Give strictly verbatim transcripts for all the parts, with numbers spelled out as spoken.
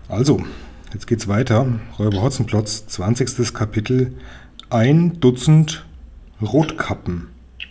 Also, jetzt geht's weiter. Räuber Hotzenplotz, zwanzigstes Kapitel. Ein Dutzend Rotkappen.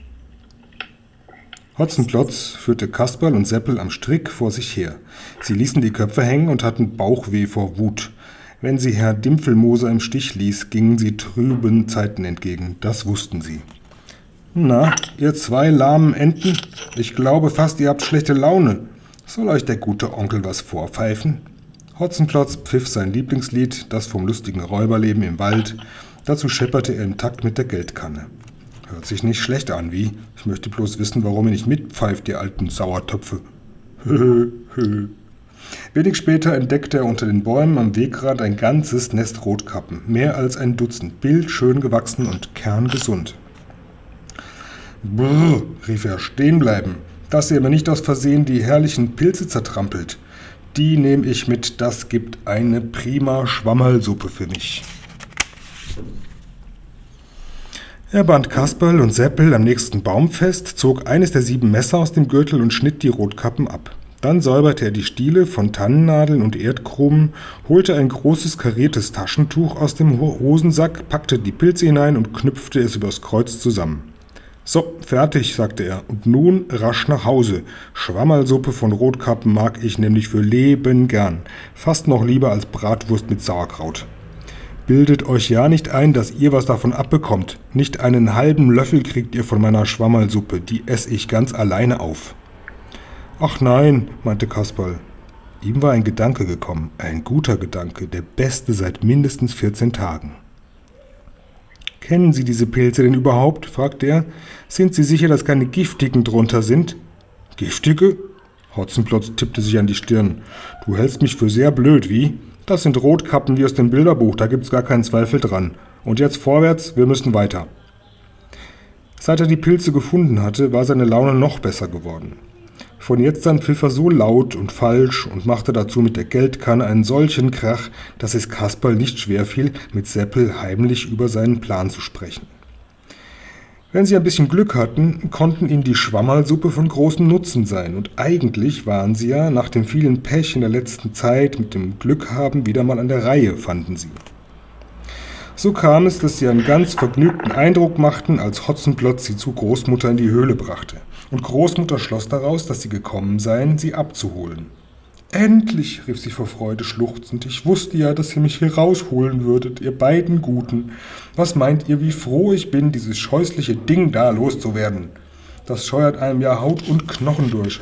Hotzenplotz führte Kasperl und Seppel am Strick vor sich her. Sie ließen die Köpfe hängen und hatten Bauchweh vor Wut. Wenn sie Herr Dimpfelmoser im Stich ließ, gingen sie trüben Zeiten entgegen. Das wussten sie. »Na, ihr zwei lahmen Enten, ich glaube fast, ihr habt schlechte Laune. Soll euch der gute Onkel was vorpfeifen?« Hotzenplotz pfiff sein Lieblingslied, das vom lustigen Räuberleben im Wald. Dazu schepperte er im Takt mit der Geldkanne. »Hört sich nicht schlecht an, wie? Ich möchte bloß wissen, warum ihr nicht mitpfeift, ihr alten Sauertöpfe.« Hö, hö. Wenig später entdeckte er unter den Bäumen am Wegrand ein ganzes Nest Rotkappen, mehr als ein Dutzend, bildschön gewachsen und kerngesund. »Brrr«, rief er, »stehen bleiben, dass ihr mir nicht aus Versehen die herrlichen Pilze zertrampelt. Die nehme ich mit, das gibt eine prima Schwammerlsuppe für mich.« Er band Kasperl und Seppel am nächsten Baum fest, zog eines der sieben Messer aus dem Gürtel und schnitt die Rotkappen ab. Dann säuberte er die Stiele von Tannennadeln und Erdkrumen, holte ein großes kariertes Taschentuch aus dem Hosensack, packte die Pilze hinein und knüpfte es übers Kreuz zusammen. »So, fertig«, sagte er, »und nun rasch nach Hause. Schwammerlsuppe von Rotkappen mag ich nämlich für Leben gern, fast noch lieber als Bratwurst mit Sauerkraut. Bildet euch ja nicht ein, dass ihr was davon abbekommt. Nicht einen halben Löffel kriegt ihr von meiner Schwammerlsuppe, die esse ich ganz alleine auf.« »Ach nein«, meinte Kasperl. Ihm war ein Gedanke gekommen, ein guter Gedanke, der beste seit mindestens vierzehn Tagen. »Kennen Sie diese Pilze denn überhaupt?« fragte er. »Sind Sie sicher, dass keine giftigen drunter sind?« »Giftige?« Hotzenplotz tippte sich an die Stirn. »Du hältst mich für sehr blöd, wie? Das sind Rotkappen wie aus dem Bilderbuch, da gibt's gar keinen Zweifel dran. Und jetzt vorwärts, wir müssen weiter.« Seit er die Pilze gefunden hatte, war seine Laune noch besser geworden. Von jetzt an pfiff er so laut und falsch und machte dazu mit der Geldkanne einen solchen Krach, dass es Kasperl nicht schwerfiel, mit Seppel heimlich über seinen Plan zu sprechen. Wenn sie ein bisschen Glück hatten, konnten ihnen die Schwammerlsuppe von großem Nutzen sein, und eigentlich waren sie ja nach dem vielen Pech in der letzten Zeit mit dem Glückhaben wieder mal an der Reihe, fanden sie. So kam es, dass sie einen ganz vergnügten Eindruck machten, als Hotzenplotz sie zu Großmutter in die Höhle brachte. Und Großmutter schloss daraus, dass sie gekommen seien, sie abzuholen. »Endlich«, rief sie vor Freude schluchzend, »ich wusste ja, dass ihr mich hier rausholen würdet, ihr beiden Guten. Was meint ihr, wie froh ich bin, dieses scheußliche Ding da loszuwerden? Das scheuert einem ja Haut und Knochen durch.«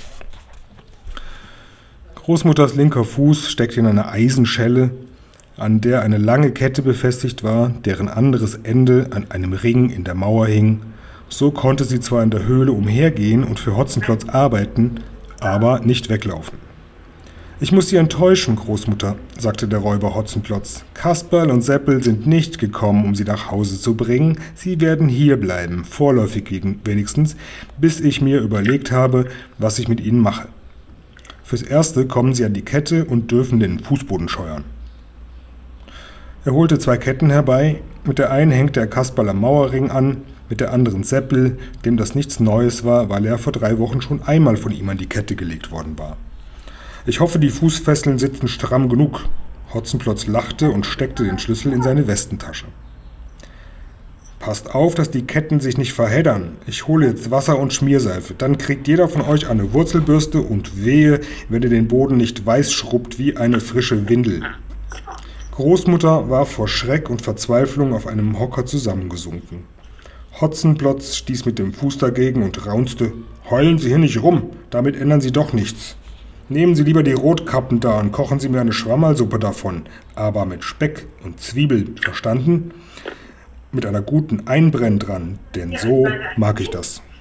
Großmutters linker Fuß steckte in eine Eisenschelle, an der eine lange Kette befestigt war, deren anderes Ende an einem Ring in der Mauer hing. So konnte sie zwar in der Höhle umhergehen und für Hotzenplotz arbeiten, aber nicht weglaufen. »Ich muss Sie enttäuschen, Großmutter«, sagte der Räuber Hotzenplotz. »Kasperl und Seppel sind nicht gekommen, um Sie nach Hause zu bringen. Sie werden hier bleiben, vorläufig wenigstens, bis ich mir überlegt habe, was ich mit Ihnen mache. Fürs Erste kommen Sie an die Kette und dürfen den Fußboden scheuern.« Er holte zwei Ketten herbei. Mit der einen hängte er Kasperl am Mauerring an, mit der anderen Seppel, dem das nichts Neues war, weil er vor drei Wochen schon einmal von ihm an die Kette gelegt worden war. »Ich hoffe, die Fußfesseln sitzen stramm genug.« Hotzenplotz lachte und steckte den Schlüssel in seine Westentasche. »Passt auf, dass die Ketten sich nicht verheddern. Ich hole jetzt Wasser und Schmierseife. Dann kriegt jeder von euch eine Wurzelbürste und wehe, wenn ihr den Boden nicht weiß schrubbt wie eine frische Windel.« Großmutter war vor Schreck und Verzweiflung auf einem Hocker zusammengesunken. Hotzenplotz stieß mit dem Fuß dagegen und raunzte: »Heulen Sie hier nicht rum, damit ändern Sie doch nichts. Nehmen Sie lieber die Rotkappen da und kochen Sie mir eine Schwammerlsuppe davon, aber mit Speck und Zwiebeln, verstanden? Mit einer guten Einbrenn dran, denn so mag ich das.«